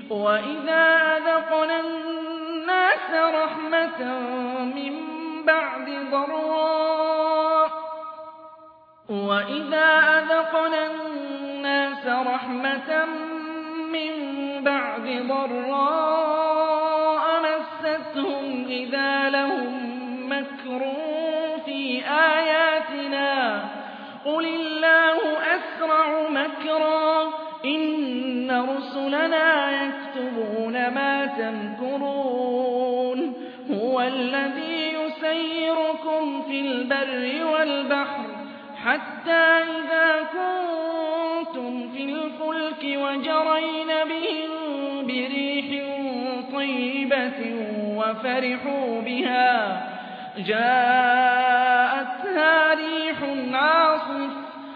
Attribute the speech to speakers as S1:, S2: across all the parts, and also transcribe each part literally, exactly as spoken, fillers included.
S1: وَإِذَا أَذَقْنَا النَّاسَ رَحْمَةً مِّن بَعْدِ ضَرَّاءٍ وَإِذَا أَذَقْنَا النَّاسَ رَحْمَةً مِّن بَعْدِ ضَرَّاءَ مَسَّتْهُمْ إِذَا لَهُم مَّكْرٌ فِي آيَاتِنَا قُلِ اللَّهُ أَسْرَعُ مَكْرًا إِنَّ رُسُلَنَا يَكْتُبُونَ مَا تَمْكُرُونَ هُوَ الَّذِي يُسَيِّرُكُمْ فِي الْبَرِّ وَالْبَحْرِ حَتَّىٰ إِذَا كُنتُمْ فِي الْفُلْكِ وَجَرَيْنَ بِهِم بِرِيحٍ طَيِّبَةٍ وَفَرِحُوا بِهَا جَاءَتْهَا رِيحٌ عَاصِفٌ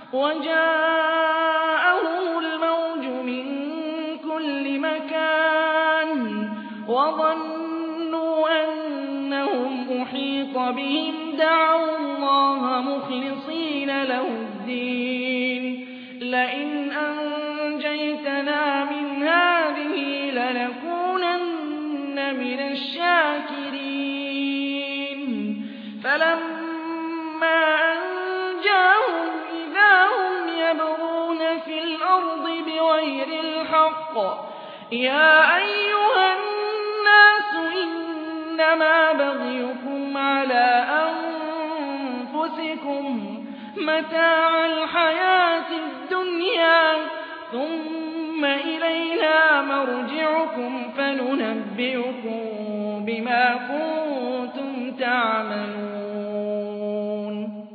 S1: وَجَاءَهُمُ الْمَوْجُ مِن كُلِّ مَكَانٍ وَظَنُّوا أَنَّهُمْ أُحِيطَ بِهِمْ دَعَوُا اللَّهَ مُخْلِصِينَ لَهُ الدِّينَ لَئِنْ أَنجَيْتَنَا مِنْ هَٰذِهِ لَنَكُونَنَّ مِنَ الشَّاكِرِينَ فَلَمَّا أَنجَاهُمْ إِذَا هُمْ يَبْغُونَ فِي الْأَرْضِ بِغَيْرِ الْحَقِّ يَا أَيُّهَا النَّاسُ إِنَّمَا بَغْيُكُمْ عَلَىٰ أَنفُسِكُم مَّتَاعَ الْحَيَاةِ الدُّنْيَا ثُمَّ إِلَيْنَا مَرْجِعُكُمْ فَنُنَبِّئُكُم بِمَا كُنتُمْ تَعْمَلُونَ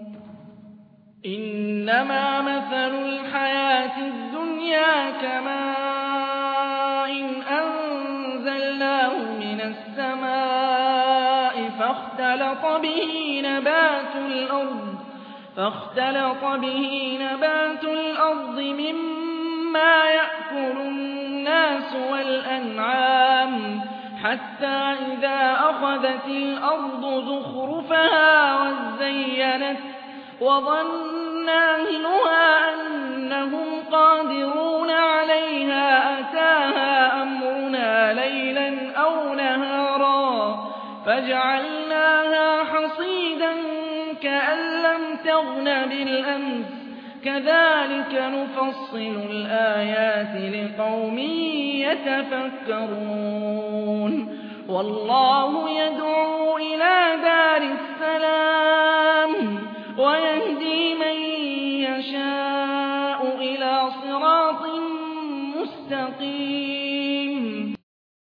S1: إِنَّمَا مَثَلُ الْحَيَاةِ الدُّنْيَا كَمَاءٍ أَنزَلْنَاهُ مِنَ السَّمَاءِ فَاخْتَلَطَ بِهِ نَبَاتُ الْأَرْضِ فاختلط به نبات الأرض مما يأكل الناس والأنعام حتى إذا أخذت الأرض زخرفها وزينت وظن أهلها أنهم قادرون عليها أتاها أمرنا ليلا أو نهارا فجعلناها حصيدا كأن لم تغن بالأمس كذلك نفصل الآيات لقوم يتفكرون والله يدعو إلى دار السلام ويهدي من يشاء إلى صراط مستقيم